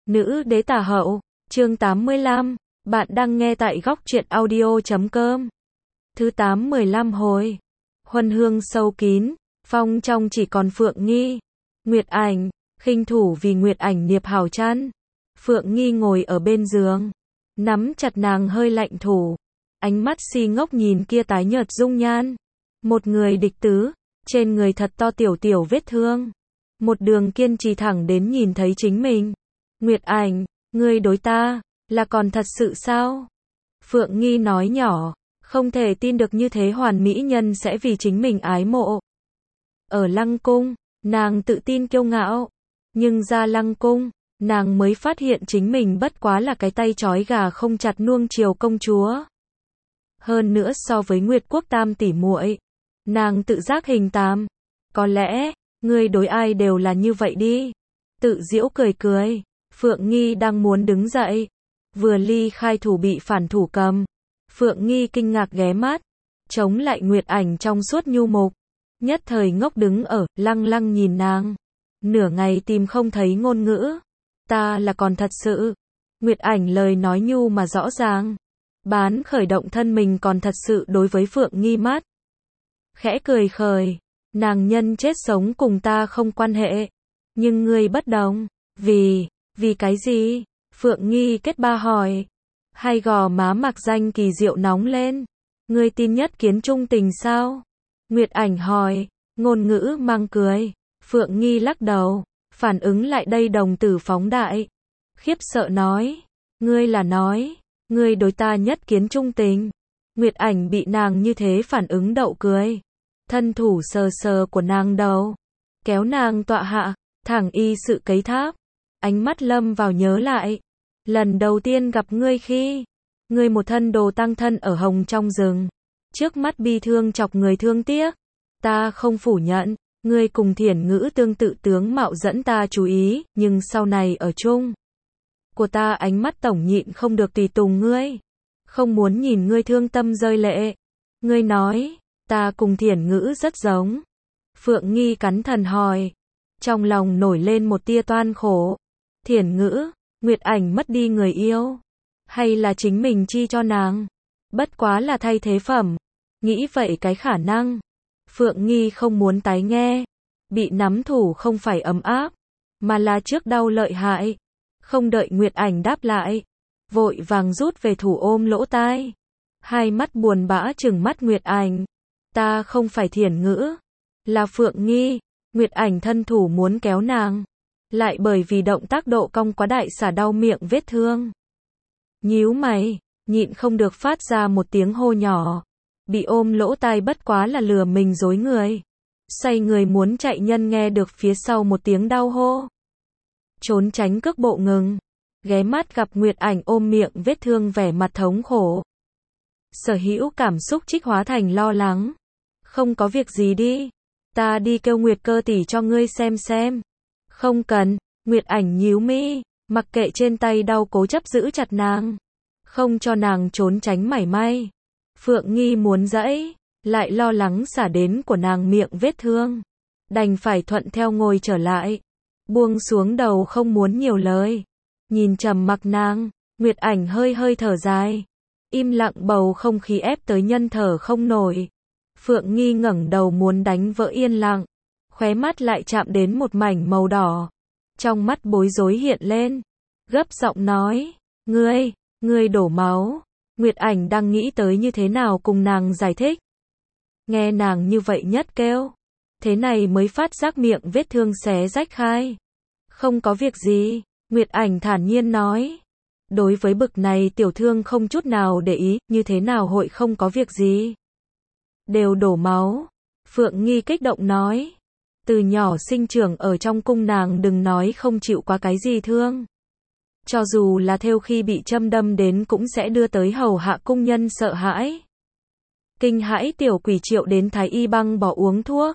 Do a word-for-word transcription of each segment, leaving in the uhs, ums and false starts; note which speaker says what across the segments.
Speaker 1: Nữ đế tả hậu, chương tám mươi lăm, bạn đang nghe tại góc truyện audio chấm com. Thứ tám mười lăm hồi. Huân hương sâu kín, phong trong chỉ còn Phượng Nghi. Nguyệt Ảnh, khinh thủ vì Nguyệt Ảnh niệp hào chăn. Phượng Nghi ngồi ở bên giường, nắm chặt nàng hơi lạnh thủ, ánh mắt si ngốc nhìn kia tái nhợt dung nhan. Một người địch tứ, trên người thật to tiểu tiểu vết thương. Một đường kiên trì thẳng đến nhìn thấy chính mình. Nguyệt Ảnh, ngươi đối ta, là còn thật sự sao? Phượng Nghi nói nhỏ, không thể tin được như thế hoàn mỹ nhân sẽ vì chính mình ái mộ. Ở Lăng Cung, nàng tự tin kiêu ngạo, nhưng ra Lăng Cung, nàng mới phát hiện chính mình bất quá là cái tay trói gà không chặt nuông chiều công chúa. Hơn nữa so với Nguyệt Quốc tam tỷ muội, nàng tự giác hình tam. Có lẽ, ngươi đối ai đều là như vậy đi. Tự giễu cười cười. Phượng Nghi đang muốn đứng dậy, vừa ly khai thủ bị phản thủ cầm. Phượng Nghi kinh ngạc ghé mắt, chống lại Nguyệt Ảnh trong suốt nhu mục, nhất thời ngốc đứng ở, lăng lăng nhìn nàng. Nửa ngày tìm không thấy ngôn ngữ. Ta là còn thật sự. Nguyệt Ảnh lời nói nhu mà rõ ràng. Bán khởi động thân mình còn thật sự đối với Phượng Nghi mắt. Khẽ cười khởi, nàng nhân chết sống cùng ta không quan hệ. Nhưng ngươi bất đồng, vì... Vì cái gì? Phượng Nghi kết ba hỏi. Hay gò má mặc danh kỳ diệu nóng lên. Ngươi tin nhất kiến trung tình sao? Nguyệt Ảnh hỏi. Ngôn ngữ mang cười. Phượng Nghi lắc đầu. Phản ứng lại đây đồng tử phóng đại. Khiếp sợ nói. Ngươi là nói. Ngươi đối ta nhất kiến trung tình. Nguyệt Ảnh bị nàng như thế phản ứng đậu cười. Thân thủ sờ sờ của nàng đầu. Kéo nàng tọa hạ. Thẳng y sự cấy tháp. Ánh mắt lâm vào nhớ lại. Lần đầu tiên gặp ngươi khi, ngươi một thân đồ tăng thân ở hồng trong rừng. Trước mắt bi thương chọc người thương tiếc. Ta không phủ nhận, ngươi cùng Thiển Ngữ tương tự tướng mạo dẫn ta chú ý, nhưng sau này ở chung của ta ánh mắt tổng nhịn không được tùy tùng ngươi. Không muốn nhìn ngươi thương tâm rơi lệ. Ngươi nói, ta cùng Thiển Ngữ rất giống. Phượng Nghi cắn thần hỏi. Trong lòng nổi lên một tia toan khổ. Thiển Ngữ, Nguyệt Ảnh mất đi người yêu, hay là chính mình chi cho nàng? Bất quá là thay thế phẩm. Nghĩ vậy cái khả năng. Phượng Nghi không muốn tái nghe. Bị nắm thủ không phải ấm áp, mà là trước đau lợi hại. Không đợi Nguyệt Ảnh đáp lại, vội vàng rút về thủ ôm lỗ tai. Hai mắt buồn bã trừng mắt Nguyệt Ảnh. Ta không phải Thiển Ngữ, là Phượng Nghi. Nguyệt Ảnh thân thủ muốn kéo nàng, lại bởi vì động tác độ cong quá đại xả đau miệng vết thương. Nhíu mày, nhịn không được phát ra một tiếng hô nhỏ. Bị ôm lỗ tai bất quá là lừa mình dối người. Xoay người muốn chạy nhân nghe được phía sau một tiếng đau hô. Trốn tránh cước bộ ngừng. Ghé mắt gặp Nguyệt Ảnh ôm miệng vết thương vẻ mặt thống khổ. Sở hữu cảm xúc trích hóa thành lo lắng. Không có việc gì đi. Ta đi kêu Nguyệt Cơ tỷ cho ngươi xem xem. Không cần. Nguyệt Ảnh nhíu mi, mặc kệ trên tay đau cố chấp giữ chặt nàng, không cho nàng trốn tránh mảy may. Phượng Nghi muốn dãy, lại lo lắng xả đến của nàng miệng vết thương, đành phải thuận theo ngồi trở lại, buông xuống đầu không muốn nhiều lời. Nhìn trầm mặc nàng, Nguyệt Ảnh hơi hơi thở dài, im lặng bầu không khí ép tới nhân thở không nổi. Phượng Nghi ngẩng đầu muốn đánh vỡ yên lặng, khóe mắt lại chạm đến một mảnh màu đỏ. Trong mắt bối rối hiện lên, gấp giọng nói, ngươi, ngươi đổ máu. Nguyệt Ảnh đang nghĩ tới như thế nào cùng nàng giải thích. Nghe nàng như vậy nhất kêu, thế này mới phát giác miệng vết thương xé rách khai. Không có việc gì, Nguyệt Ảnh thản nhiên nói. Đối với bực này tiểu thương không chút nào để ý, như thế nào hội không có việc gì. Đều đổ máu. Phượng Nghi kích động nói. Từ nhỏ sinh trưởng ở trong cung nàng đừng nói không chịu qua cái gì thương. Cho dù là thêu khi bị châm đâm đến cũng sẽ đưa tới hầu hạ cung nhân sợ hãi. Kinh hãi tiểu quỷ triệu đến thái y băng bỏ uống thuốc.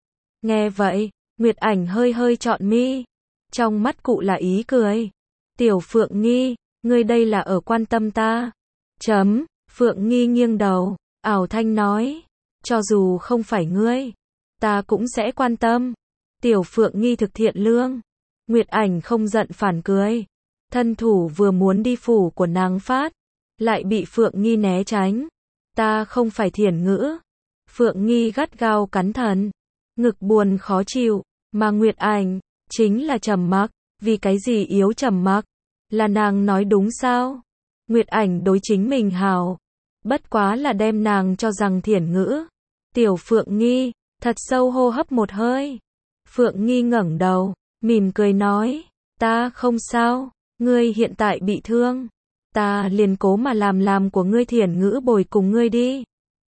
Speaker 1: Nghe vậy, Nguyệt Ảnh hơi hơi trọn mi. Trong mắt cụ là ý cười. Tiểu Phượng Nghi, ngươi đây là ở quan tâm ta. Chấm, Phượng Nghi nghiêng đầu, ảo thanh nói. Cho dù không phải ngươi, ta cũng sẽ quan tâm. Tiểu Phượng Nghi thực thiện lương. Nguyệt Ảnh không giận phản cười. thân thủ vừa muốn đi phủ của nàng phát, lại bị Phượng Nghi né tránh. Ta không phải Thiển Ngữ. Phượng Nghi gắt gao cắn thần, ngực buồn khó chịu, mà Nguyệt Ảnh chính là trầm mặc, vì cái gì yếu trầm mặc? Là nàng nói đúng sao? Nguyệt Ảnh đối chính mình hảo, bất quá là đem nàng cho rằng Thiển Ngữ. Tiểu Phượng Nghi thật sâu hô hấp một hơi. Phượng Nghi ngẩng đầu, mỉm cười nói, ta không sao, ngươi hiện tại bị thương, ta liền cố mà làm làm của ngươi Thiển Ngữ bồi cùng ngươi đi.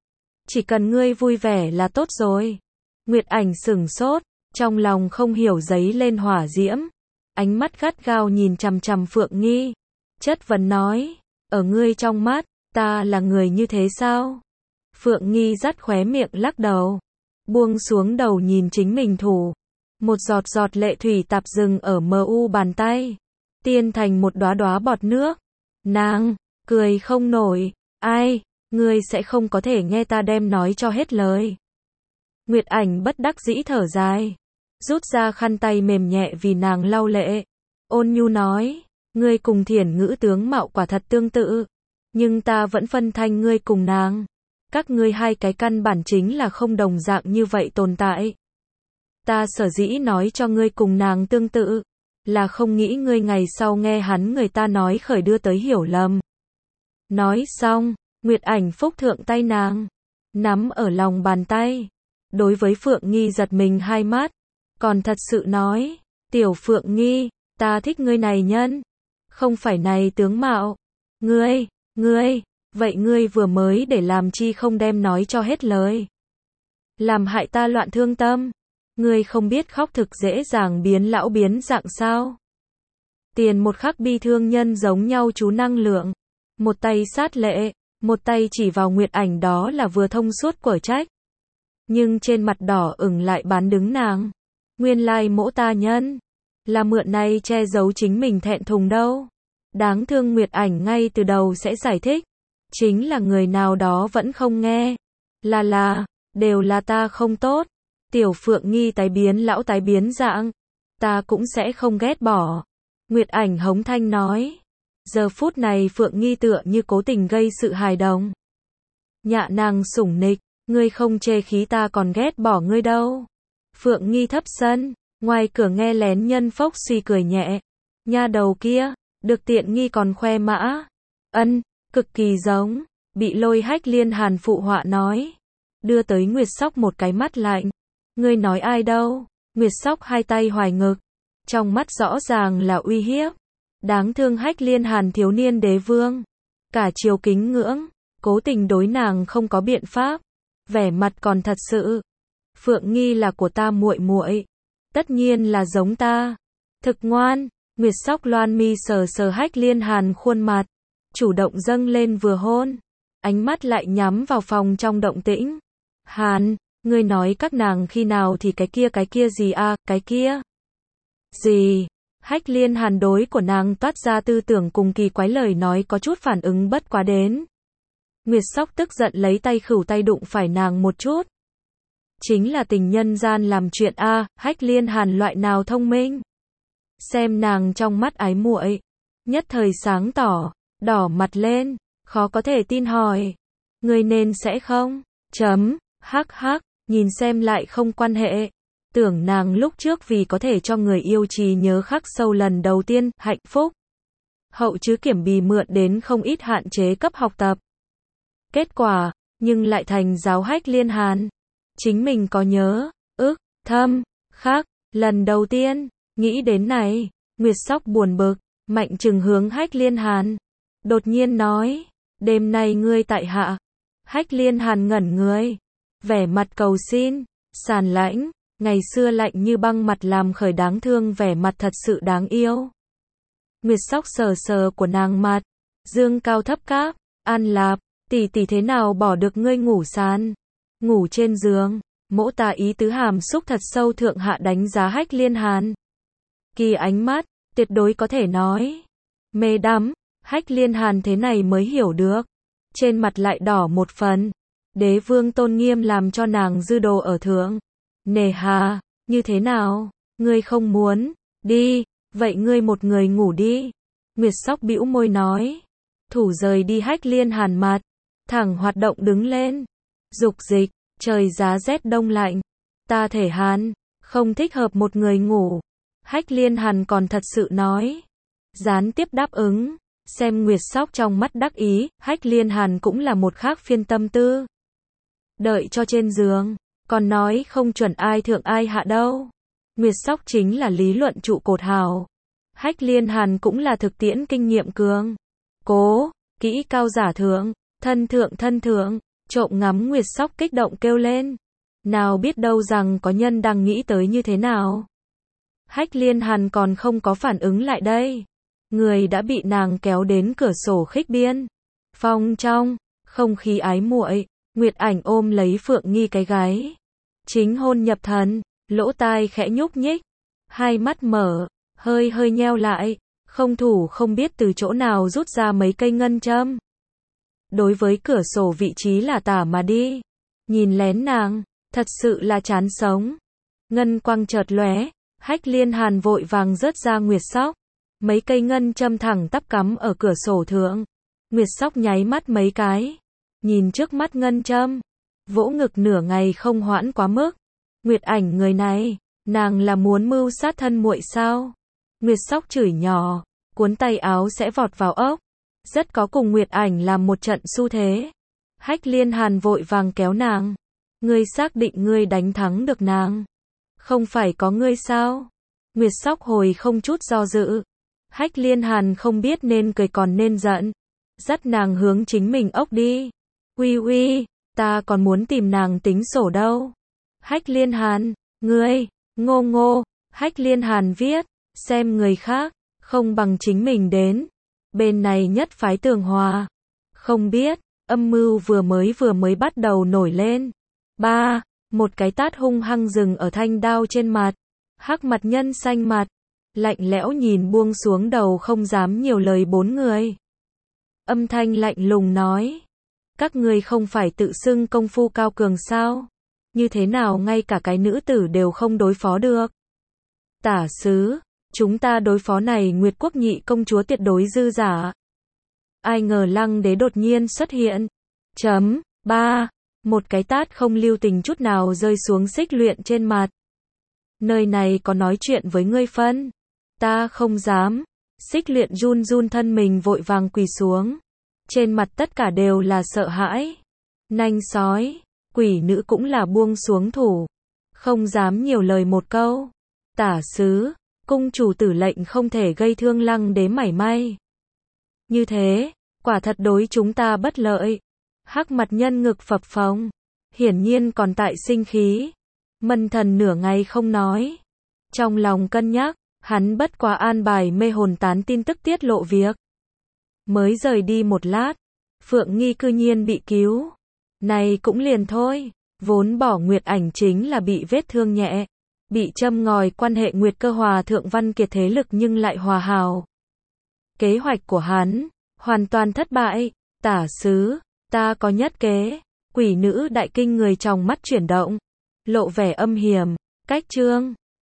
Speaker 1: Chỉ cần ngươi vui vẻ là tốt rồi. Nguyệt Ảnh sửng sốt, trong lòng không hiểu dấy lên hỏa diễm, ánh mắt gắt gao nhìn chằm chằm Phượng Nghi, chất vấn nói, ở ngươi trong mắt, ta là người như thế sao? Phượng Nghi dắt khóe miệng lắc đầu, buông xuống đầu nhìn chính mình thủ, một giọt giọt lệ thủy tạp dừng ở mờ u bàn tay, tiên thành một đóa đóa bọt nước. Nàng cười không nổi, ai, ngươi sẽ không có thể nghe ta đem nói cho hết lời. Nguyệt Ảnh bất đắc dĩ thở dài, rút ra khăn tay mềm nhẹ vì nàng lau lệ, ôn nhu nói, ngươi cùng Thiển Ngữ tướng mạo quả thật tương tự, nhưng ta vẫn phân thanh ngươi cùng nàng. Các ngươi hai cái căn bản chính là không đồng dạng như vậy tồn tại. Ta sở dĩ nói cho ngươi cùng nàng tương tự, là không nghĩ ngươi ngày sau nghe hắn người ta nói khởi đưa tới hiểu lầm. Nói xong, Nguyệt Ảnh phúc thượng tay nàng, nắm ở lòng bàn tay. Đối với Phượng Nghi giật mình hai mắt, còn thật sự nói, tiểu Phượng Nghi, ta thích ngươi này nhân, không phải này tướng mạo. Ngươi, ngươi, vậy ngươi vừa mới để làm chi không đem nói cho hết lời. Làm hại ta loạn thương tâm. Ngươi không biết khóc thực dễ dàng biến lão biến dạng sao. Tiền một khắc bi thương nhân giống nhau chú năng lượng. Một tay sát lệ, một tay chỉ vào Nguyệt Ảnh đó là vừa thông suốt quở trách. Nhưng trên mặt đỏ ửng lại bán đứng nàng. Nguyên lai mỗ ta nhân, là mượn này che giấu chính mình thẹn thùng đâu. Đáng thương Nguyệt Ảnh ngay từ đầu sẽ giải thích. Chính là người nào đó vẫn không nghe. Là là, đều là ta không tốt. Tiểu Phượng Nghi tái biến lão tái biến dạng. Ta cũng sẽ không ghét bỏ. Nguyệt Ảnh hống thanh nói. Giờ phút này Phượng Nghi tựa như cố tình gây sự hài đồng. Nhạ nàng sủng nịch, ngươi không chê khí ta còn ghét bỏ ngươi đâu. Phượng Nghi thấp sân, ngoài cửa nghe lén nhân phốc suy cười nhẹ. Nha đầu kia, được tiện nghi còn khoe mã. Ân, cực kỳ giống, bị Lôi Hách Liên Hàn phụ họa nói. Đưa tới Nguyệt Sóc một cái mắt lạnh. Ngươi nói ai đâu? Nguyệt Sóc hai tay hoài ngực, trong mắt rõ ràng là uy hiếp. Đáng thương Hách Liên Hàn thiếu niên đế vương, cả chiều kính ngưỡng, cố tình đối nàng không có biện pháp, vẻ mặt còn thật sự. Phượng Nghi là của ta muội muội, tất nhiên là giống ta. Thực ngoan. Nguyệt Sóc loan mi sờ sờ Hách Liên Hàn khuôn mặt, chủ động dâng lên vừa hôn, ánh mắt lại nhắm vào phòng trong động tĩnh. Hàn, ngươi nói các nàng khi nào thì cái kia cái kia gì à, cái kia gì? Hách Liên Hàn đối của nàng toát ra tư tưởng cùng kỳ quái lời nói có chút phản ứng bất quá đến. Nguyệt Sóc tức giận lấy tay khửu tay đụng phải nàng một chút. Chính là tình nhân gian làm chuyện a, à, Hách Liên Hàn loại nào thông minh. Xem nàng trong mắt ái muội, nhất thời sáng tỏ, đỏ mặt lên, khó có thể tin hỏi. Ngươi nên sẽ không? Chấm, hắc hắc, nhìn xem lại không quan hệ. Tưởng nàng lúc trước vì có thể cho người yêu trì nhớ khắc sâu lần đầu tiên, hạnh phúc. Hậu chứ kiểm bì mượn đến không ít hạn chế cấp học tập. Kết quả, nhưng lại thành giáo Hách Liên Hàn. Chính mình có nhớ, ức, thâm, khắc, lần đầu tiên, nghĩ đến này, Nguyệt Sóc buồn bực, mạnh trừng hướng Hách Liên Hàn. Đột nhiên nói, đêm nay ngươi tại hạ. Hách Liên Hàn ngẩn người, vẻ mặt cầu xin, sàn lãnh. Ngày xưa lạnh như băng mặt làm khởi đáng thương vẻ mặt thật sự đáng yêu. Nguyệt Sóc sờ sờ của nàng mặt, dương cao thấp cáp, An Lạp, tỷ tỷ thế nào bỏ được ngươi ngủ sàn, ngủ trên giường. Mỗ ta ý tứ hàm xúc thật sâu thượng hạ đánh giá Hách Liên Hàn. Kỳ ánh mắt, tuyệt đối có thể nói mê đắm. Hách Liên Hàn thế này mới hiểu được, trên mặt lại đỏ một phần. Đế vương tôn nghiêm làm cho nàng dư đồ ở thượng. Nề hà, như thế nào? Ngươi không muốn, đi, vậy ngươi một người ngủ đi. Nguyệt Sóc bĩu môi nói. Thủ rời đi. Hách Liên Hàn mặt thẳng hoạt động đứng lên. Dục dịch, trời giá rét đông lạnh. Ta thể hàn, không thích hợp một người ngủ. Hách Liên Hàn còn thật sự nói. Gián tiếp đáp ứng. Xem Nguyệt Sóc trong mắt đắc ý, Hách Liên Hàn cũng là một khác phiên tâm tư. Đợi cho trên giường, còn nói không chuẩn ai thượng ai hạ đâu. Nguyệt Sóc chính là lý luận trụ cột hảo. Hách Liên Hàn cũng là thực tiễn kinh nghiệm cường. Cố, kỹ cao giả thượng, thân thượng thân thượng, trộm ngắm Nguyệt Sóc kích động kêu lên. Nào biết đâu rằng có nhân đang nghĩ tới như thế nào. Hách Liên Hàn còn không có phản ứng lại đây. Người đã bị nàng kéo đến cửa sổ khích biên. Phòng trong, không khí ái muội, Nguyệt Ảnh ôm lấy Phượng Nghi cái gáy. Chính hôn nhập thần, lỗ tai khẽ nhúc nhích. Hai mắt mở, hơi hơi nheo lại, không thủ không biết từ chỗ nào rút ra mấy cây ngân châm. Đối với cửa sổ vị trí là tả mà đi. Nhìn lén nàng, thật sự là chán sống. Ngân quang chợt lóe, Hách Liên Hàn vội vàng rớt ra Nguyệt Sóc. Mấy cây ngân châm thẳng tắp cắm ở cửa sổ thượng. Nguyệt Sóc nháy mắt mấy cái. Nhìn trước mắt ngân châm. Vỗ ngực nửa ngày không hoãn quá mức. Nguyệt Ảnh người này, nàng là muốn mưu sát thân muội sao? Nguyệt Sóc chửi nhỏ, cuốn tay áo sẽ vọt vào ốc. Rất có cùng Nguyệt Ảnh làm một trận xu thế. Hách Liên Hàn vội vàng kéo nàng. Ngươi xác định ngươi đánh thắng được nàng? Không phải có ngươi sao? Nguyệt Sóc hồi không chút do dự. Hách Liên Hàn không biết nên cười còn nên giận. Dắt nàng hướng chính mình ốc đi. Uy uy, ta còn muốn tìm nàng tính sổ đâu. Hách Liên Hàn, ngươi, ngô ngô. Hách Liên Hàn viết, xem người khác, không bằng chính mình đến. Bên này nhất phái tường hòa. Không biết, âm mưu vừa mới vừa mới bắt đầu nổi lên. Ba, một cái tát hung hăng dừng ở thanh đao trên mặt. Hắc mặt nhân xanh mặt. Lạnh lẽo nhìn buông xuống đầu không dám nhiều lời bốn người. Âm thanh lạnh lùng nói. Các ngươi không phải tự xưng công phu cao cường sao? Như thế nào ngay cả cái nữ tử đều không đối phó được? Tả sứ, chúng ta đối phó này Nguyệt Quốc nhị công chúa tuyệt đối dư giả. Ai ngờ Lăng Đế đột nhiên xuất hiện. Chấm, ba, một cái tát không lưu tình chút nào rơi xuống Xích Luyện trên mặt. Nơi này có nói chuyện với ngươi phân. Ta không dám. Xích Luyện run run thân mình vội vàng quỳ xuống. Trên mặt tất cả đều là sợ hãi. Nanh sói, quỷ nữ cũng là buông xuống thủ. Không dám nhiều lời một câu. Tả sứ, cung chủ tử lệnh không thể gây thương Lăng Đế mảy may. Như thế, quả thật đối chúng ta bất lợi. Hắc mặt nhân ngực phập phồng. Hiển nhiên còn tại sinh khí. Mân thần nửa ngày không nói. Trong lòng cân nhắc, hắn bất quá an bài mê hồn tán tin tức tiết lộ việc. Mới rời đi một lát, Phượng Nghi cư nhiên bị cứu. Này cũng liền thôi, vốn bỏ Nguyệt Ảnh chính là bị vết thương nhẹ, bị châm ngòi quan hệ Nguyệt Cơ Hòa thượng văn kiệt thế lực nhưng lại hòa hảo. Kế hoạch của hắn, hoàn toàn thất bại. Tả sứ, ta có nhất kế. Quỷ nữ đại kinh người trong mắt chuyển động, lộ vẻ âm hiểm. Cách chương